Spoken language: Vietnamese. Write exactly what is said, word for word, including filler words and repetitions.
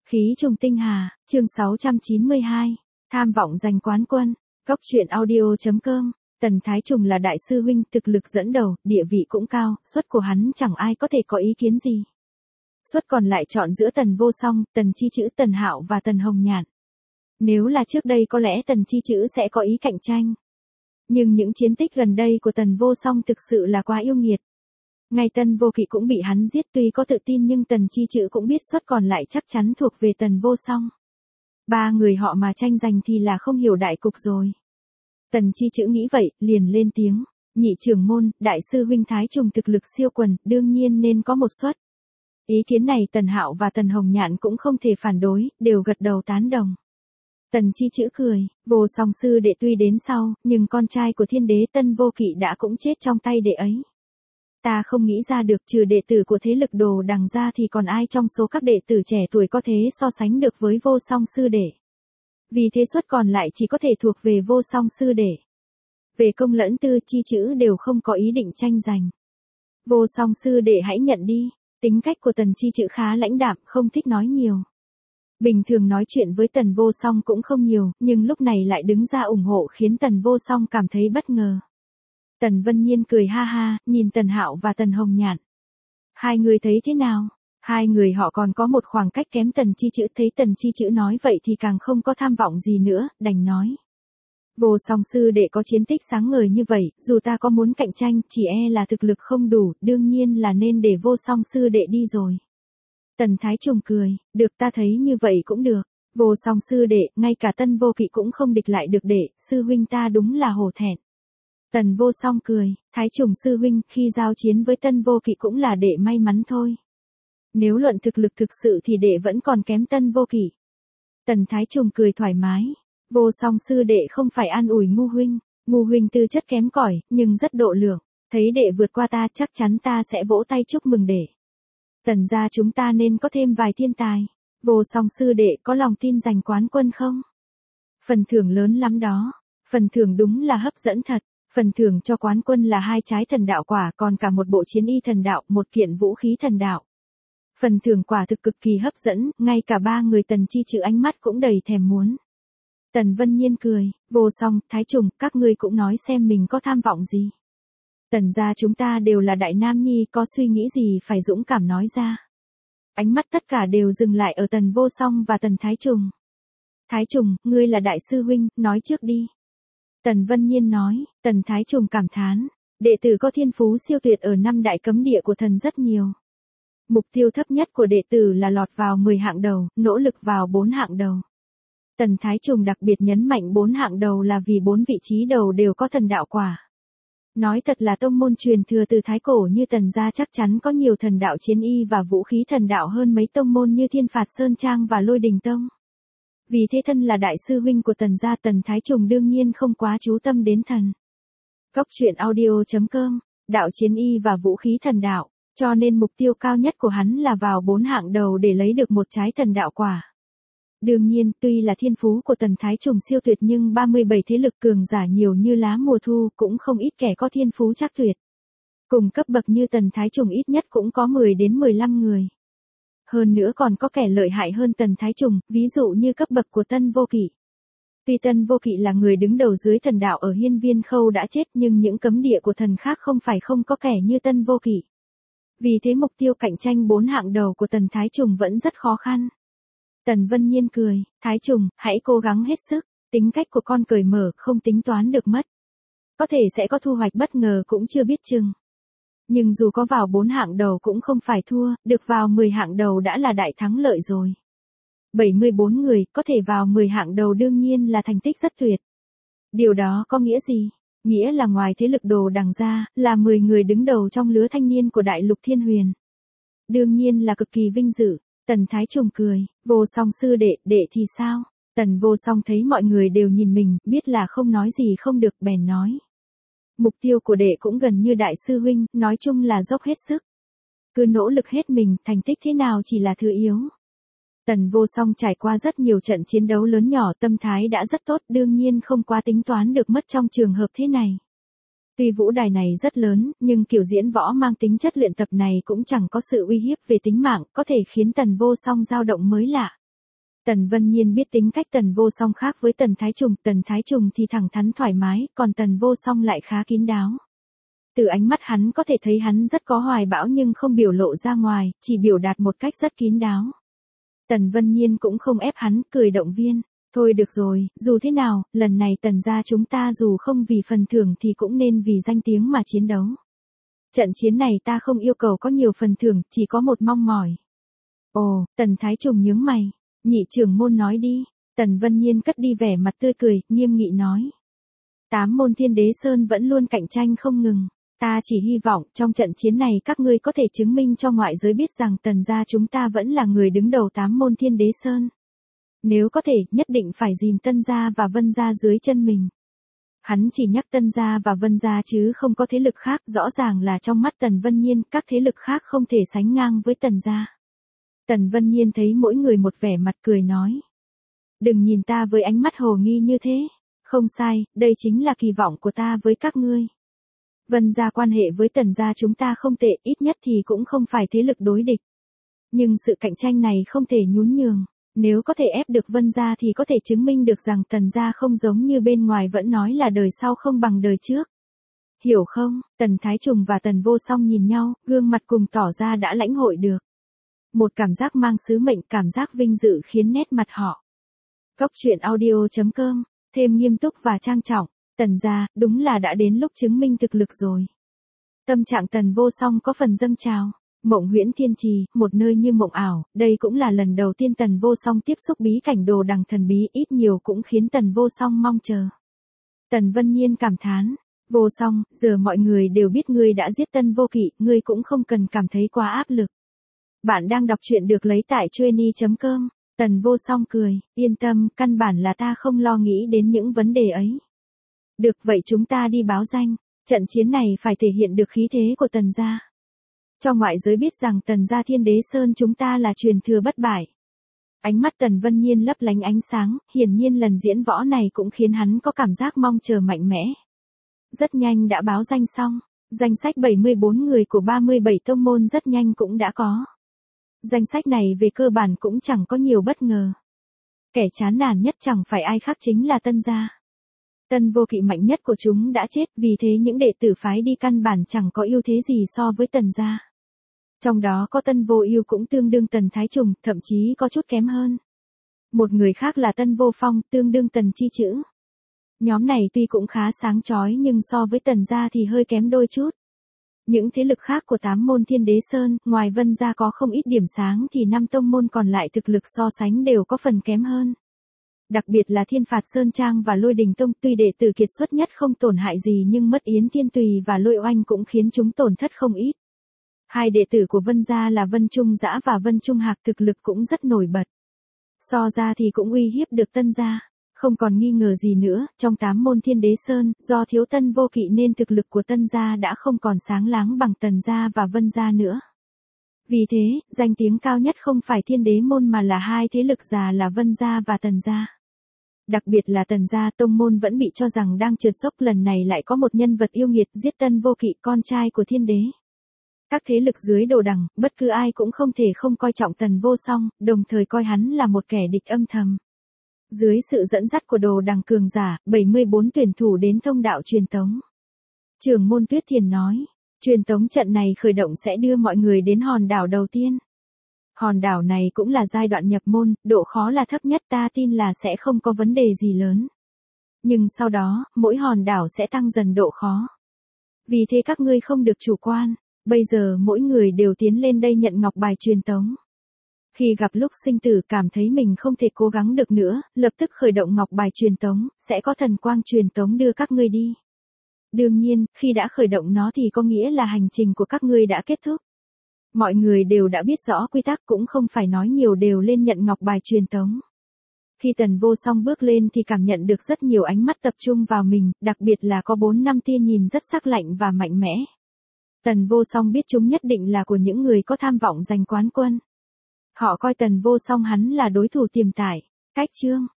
Khí trùng tinh hà, chương sáu trăm chín mươi hai, tham vọng giành quán quân, góc truyện audio.com, Tần Thái Trùng là đại sư huynh, thực lực dẫn đầu, địa vị cũng cao, suất của hắn chẳng ai có thể có ý kiến gì. Suất còn lại chọn giữa Tần Vô Song, Tần Chi Chữ, Tần Hạo và Tần Hồng Nhạn. Nếu là trước đây có lẽ Tần Chi Chữ sẽ có ý cạnh tranh. Nhưng những chiến tích gần đây của Tần Vô Song thực sự là quá yêu nghiệt. Ngay Tần Vô Kỵ cũng bị hắn giết, tuy có tự tin nhưng Tần Chi Chữ cũng biết suất còn lại chắc chắn thuộc về Tần Vô Song. Ba người họ mà tranh giành thì là không hiểu đại cục rồi. Tần Chi Chữ nghĩ vậy, liền lên tiếng, nhị trưởng môn, đại sư huynh Thái Trùng thực lực siêu quần, đương nhiên nên có một suất. Ý kiến này Tần Hạo và Tần Hồng Nhạn cũng không thể phản đối, đều gật đầu tán đồng. Tần Chi Chữ cười, Vô Song sư đệ tuy đến sau, nhưng con trai của thiên đế Tân Vô Kỵ đã cũng chết trong tay đệ ấy. Ta không nghĩ ra được, trừ đệ tử của thế lực Đồ Đằng ra thì còn ai trong số các đệ tử trẻ tuổi có thể so sánh được với Vô Song sư đệ. Vì thế suất còn lại chỉ có thể thuộc về Vô Song sư đệ. Về công lẫn tư, Chi Chữ đều không có ý định tranh giành. Vô Song sư đệ hãy nhận đi. Tính cách của Tần Chi Chữ khá lãnh đạm, không thích nói nhiều. Bình thường nói chuyện với Tần Vô Song cũng không nhiều, nhưng lúc này lại đứng ra ủng hộ khiến Tần Vô Song cảm thấy bất ngờ. Tần Vân Nhiên cười ha ha, nhìn Tần Hạo và Tần Hồng Nhạn. Hai người thấy thế nào? Hai người họ còn có một khoảng cách kém. Tần Chi Chữ thấy Tần Chi Chữ nói vậy thì càng không có tham vọng gì nữa, đành nói. Vô Song sư đệ có chiến tích sáng ngời như vậy, dù ta có muốn cạnh tranh, chỉ e là thực lực không đủ, đương nhiên là nên để Vô Song sư đệ đi rồi. Tần Thái Trùng cười, được, ta thấy như vậy cũng được. Vô Song sư đệ, ngay cả Tân Vô Kỵ cũng không địch lại được đệ, sư huynh ta đúng là hổ thẹn. Tần Vô Song cười, Thái Trùng sư huynh, khi giao chiến với Tân Vô Kỵ cũng là đệ may mắn thôi. Nếu luận thực lực thực sự thì đệ vẫn còn kém Tân Vô Kỵ. Tần Thái Trùng cười thoải mái. Vô Song sư đệ không phải an ủi ngu huynh, ngu huynh tư chất kém cỏi, nhưng rất độ lượng, thấy đệ vượt qua ta chắc chắn ta sẽ vỗ tay chúc mừng đệ. Tần gia chúng ta nên có thêm vài thiên tài. Vô Song sư đệ có lòng tin giành quán quân không? Phần thưởng lớn lắm đó, phần thưởng đúng là hấp dẫn thật, phần thưởng cho quán quân là hai trái thần đạo quả, còn cả một bộ chiến y thần đạo, một kiện vũ khí thần đạo. Phần thưởng quả thực cực kỳ hấp dẫn, ngay cả ba người Tần Chi Chữ ánh mắt cũng đầy thèm muốn. Tần Vân Nhiên cười, Vô Song, Thái Trùng, các ngươi cũng nói xem mình có tham vọng gì. Tần gia chúng ta đều là đại nam nhi, có suy nghĩ gì phải dũng cảm nói ra. Ánh mắt tất cả đều dừng lại ở Tần Vô Song và Tần Thái Trùng. Thái Trùng, ngươi là đại sư huynh, nói trước đi. Tần Vân Nhiên nói. Tần Thái Trùng cảm thán, đệ tử có thiên phú siêu tuyệt ở năm đại cấm địa của thần rất nhiều. Mục tiêu thấp nhất của đệ tử là lọt vào mười hạng đầu, nỗ lực vào bốn hạng đầu. Tần Thái Trùng đặc biệt nhấn mạnh bốn hạng đầu là vì bốn vị trí đầu đều có thần đạo quả. Nói thật là tông môn truyền thừa từ thái cổ như Tần gia chắc chắn có nhiều thần đạo chiến y và vũ khí thần đạo hơn mấy tông môn như Thiên Phạt Sơn Trang và Lôi Đình Tông. Vì thế thân là đại sư huynh của Tần gia, Tần Thái Trùng đương nhiên không quá chú tâm đến thần. Góc truyện audio.com, đạo chiến y và vũ khí thần đạo, cho nên mục tiêu cao nhất của hắn là vào bốn hạng đầu để lấy được một trái thần đạo quả. Đương nhiên, tuy là thiên phú của Tần Thái Trùng siêu tuyệt nhưng ba mươi bảy thế lực cường giả nhiều như lá mùa thu, cũng không ít kẻ có thiên phú chắc tuyệt. Cùng cấp bậc như Tần Thái Trùng ít nhất cũng có mười đến mười lăm người. Hơn nữa còn có kẻ lợi hại hơn Tần Thái Trùng, ví dụ như cấp bậc của Tân Vô Kỵ. Tuy Tân Vô Kỵ là người đứng đầu dưới thần đạo ở Hiên Viên Khâu đã chết, nhưng những cấm địa của thần khác không phải không có kẻ như Tân Vô Kỵ. Vì thế mục tiêu cạnh tranh bốn hạng đầu của Tần Thái Trùng vẫn rất khó khăn. Tần Vân Nhiên cười, Thái Trùng, hãy cố gắng hết sức, tính cách của con cởi mở, không tính toán được mất. Có thể sẽ có thu hoạch bất ngờ cũng chưa biết chừng. Nhưng dù có vào bốn hạng đầu cũng không phải thua, được vào mười hạng đầu đã là đại thắng lợi rồi. bảy mươi bốn người, có thể vào mười hạng đầu đương nhiên là thành tích rất tuyệt. Điều đó có nghĩa gì? Nghĩa là ngoài thế lực Đồ Đằng ra, là mười người đứng đầu trong lứa thanh niên của Đại Lục Thiên Huyền. Đương nhiên là cực kỳ vinh dự. Tần Thái Trùng cười, Vô Song sư đệ, đệ thì sao? Tần Vô Song thấy mọi người đều nhìn mình, biết là không nói gì không được, bèn nói. Mục tiêu của đệ cũng gần như đại sư huynh, nói chung là dốc hết sức. Cứ nỗ lực hết mình, thành tích thế nào chỉ là thứ yếu. Tần Vô Song trải qua rất nhiều trận chiến đấu lớn nhỏ, tâm thái đã rất tốt, đương nhiên không quá tính toán được mất trong trường hợp thế này. Tuy vũ đài này rất lớn, nhưng kiểu diễn võ mang tính chất luyện tập này cũng chẳng có sự uy hiếp về tính mạng, có thể khiến Tần Vô Song dao động mới lạ. Tần Vân Nhiên biết tính cách Tần Vô Song khác với Tần Thái Trùng, Tần Thái Trùng thì thẳng thắn thoải mái, còn Tần Vô Song lại khá kín đáo. Từ ánh mắt hắn có thể thấy hắn rất có hoài bão nhưng không biểu lộ ra ngoài, chỉ biểu đạt một cách rất kín đáo. Tần Vân Nhiên cũng không ép hắn, cười động viên. Thôi được rồi, dù thế nào, lần này Tần gia chúng ta dù không vì phần thưởng thì cũng nên vì danh tiếng mà chiến đấu. Trận chiến này ta không yêu cầu có nhiều phần thưởng, chỉ có một mong mỏi. Ồ, Tần Thái Trùng nhướng mày. Nhị trưởng môn nói đi. Tần Vân Nhiên cất đi vẻ mặt tươi cười, nghiêm nghị nói. Tám môn Thiên Đế Sơn vẫn luôn cạnh tranh không ngừng. Ta chỉ hy vọng trong trận chiến này các ngươi có thể chứng minh cho ngoại giới biết rằng Tần gia chúng ta vẫn là người đứng đầu tám môn Thiên Đế Sơn. Nếu có thể, nhất định phải dìm Tân gia và Vân gia dưới chân mình. Hắn chỉ nhắc Tân gia và Vân gia chứ không có thế lực khác, rõ ràng là trong mắt Tần Vân Nhiên, các thế lực khác không thể sánh ngang với Tần gia. Tần Vân Nhiên thấy mỗi người một vẻ mặt cười nói. Đừng nhìn ta với ánh mắt hồ nghi như thế. Không sai, đây chính là kỳ vọng của ta với các ngươi. Vân gia quan hệ với Tần gia chúng ta không tệ, ít nhất thì cũng không phải thế lực đối địch. Nhưng sự cạnh tranh này không thể nhún nhường. Nếu có thể ép được Vân gia thì có thể chứng minh được rằng Tần gia không giống như bên ngoài vẫn nói là đời sau không bằng đời trước. Hiểu không? Tần Thái Trùng và Tần Vô Song nhìn nhau, gương mặt cùng tỏ ra đã lãnh hội được. Một cảm giác mang sứ mệnh, cảm giác vinh dự khiến nét mặt họ. Cốc truyện audio chấm com, thêm nghiêm túc và trang trọng. Tần gia, đúng là đã đến lúc chứng minh thực lực rồi. Tâm trạng Tần Vô Song có phần dâng trào. Mộng Huyễn Thiên Trì, một nơi như mộng ảo, đây cũng là lần đầu tiên Tần Vô Song tiếp xúc bí cảnh đồ đằng thần bí, ít nhiều cũng khiến Tần Vô Song mong chờ. Tần Vân Nhiên cảm thán, Vô Song, giờ mọi người đều biết ngươi đã giết Tân Vô Kỵ, ngươi cũng không cần cảm thấy quá áp lực. Bạn đang đọc truyện được lấy tại trueni chấm com. Tần Vô Song cười, yên tâm, căn bản là ta không lo nghĩ đến những vấn đề ấy. Được, vậy chúng ta đi báo danh, trận chiến này phải thể hiện được khí thế của Tần gia. Cho ngoại giới biết rằng Tần gia Thiên Đế Sơn chúng ta là truyền thừa bất bại. Ánh mắt Tần Vân Nhiên lấp lánh ánh sáng, hiển nhiên lần diễn võ này cũng khiến hắn có cảm giác mong chờ mạnh mẽ. Rất nhanh đã báo danh xong, danh sách bảy mươi bốn người của ba mươi bảy tông môn rất nhanh cũng đã có. Danh sách này về cơ bản cũng chẳng có nhiều bất ngờ. Kẻ chán nản nhất chẳng phải ai khác chính là Tân gia. Tân Vô Kỵ mạnh nhất của chúng đã chết, vì thế những đệ tử phái đi căn bản chẳng có ưu thế gì so với Tần gia. Trong đó có Tân Vô Ưu cũng tương đương Tần Thái Trùng, thậm chí có chút kém hơn. Một người khác là Tân Vô Phong, tương đương Tần Chi Chữ. Nhóm này tuy cũng khá sáng chói nhưng so với Tần gia thì hơi kém đôi chút. Những thế lực khác của tám môn Thiên Đế Sơn, ngoài Vân gia có không ít điểm sáng thì năm tông môn còn lại thực lực so sánh đều có phần kém hơn. Đặc biệt là Thiên Phạt Sơn Trang và Lôi Đình Tông, tuy đệ tử kiệt xuất nhất không tổn hại gì nhưng mất Yến Thiên Tùy và Lôi Oanh cũng khiến chúng tổn thất không ít. Hai đệ tử của Vân gia là Vân Trung Dã và Vân Trung Hạc thực lực cũng rất nổi bật. So ra thì cũng uy hiếp được Tân gia. Không còn nghi ngờ gì nữa, trong tám môn Thiên Đế Sơn, do thiếu Tân Vô Kỵ nên thực lực của Tân gia đã không còn sáng láng bằng Tần gia và Vân gia nữa. Vì thế, danh tiếng cao nhất không phải Thiên Đế môn mà là hai thế lực già là Vân gia và Tần gia. Đặc biệt là Tần gia tông môn vẫn bị cho rằng đang trượt dốc, lần này lại có một nhân vật yêu nghiệt giết Tân Vô Kỵ, con trai của Thiên Đế. Các thế lực dưới đồ đằng, bất cứ ai cũng không thể không coi trọng Tần Vô Song, đồng thời coi hắn là một kẻ địch âm thầm. Dưới sự dẫn dắt của đồ đằng cường giả, bảy mươi bốn tuyển thủ đến thông đạo truyền tống. Trưởng môn Tuyết Thiền nói, truyền tống trận này khởi động sẽ đưa mọi người đến hòn đảo đầu tiên. Hòn đảo này cũng là giai đoạn nhập môn, độ khó là thấp nhất, ta tin là sẽ không có vấn đề gì lớn. Nhưng sau đó, mỗi hòn đảo sẽ tăng dần độ khó. Vì thế các ngươi không được chủ quan, bây giờ mỗi người đều tiến lên đây nhận ngọc bài truyền tống. Khi gặp lúc sinh tử cảm thấy mình không thể cố gắng được nữa, lập tức khởi động ngọc bài truyền tống, sẽ có thần quang truyền tống đưa các ngươi đi. Đương nhiên, khi đã khởi động nó thì có nghĩa là hành trình của các ngươi đã kết thúc. Mọi người đều đã biết rõ quy tắc, cũng không phải nói nhiều, đều lên nhận ngọc bài truyền tống. Khi Tần Vô Song bước lên thì cảm nhận được rất nhiều ánh mắt tập trung vào mình, đặc biệt là có bốn năm tia nhìn rất sắc lạnh và mạnh mẽ. Tần Vô Song biết chúng nhất định là của những người có tham vọng giành quán quân. Họ coi Tần Vô Song hắn là đối thủ tiềm tải. Cách chương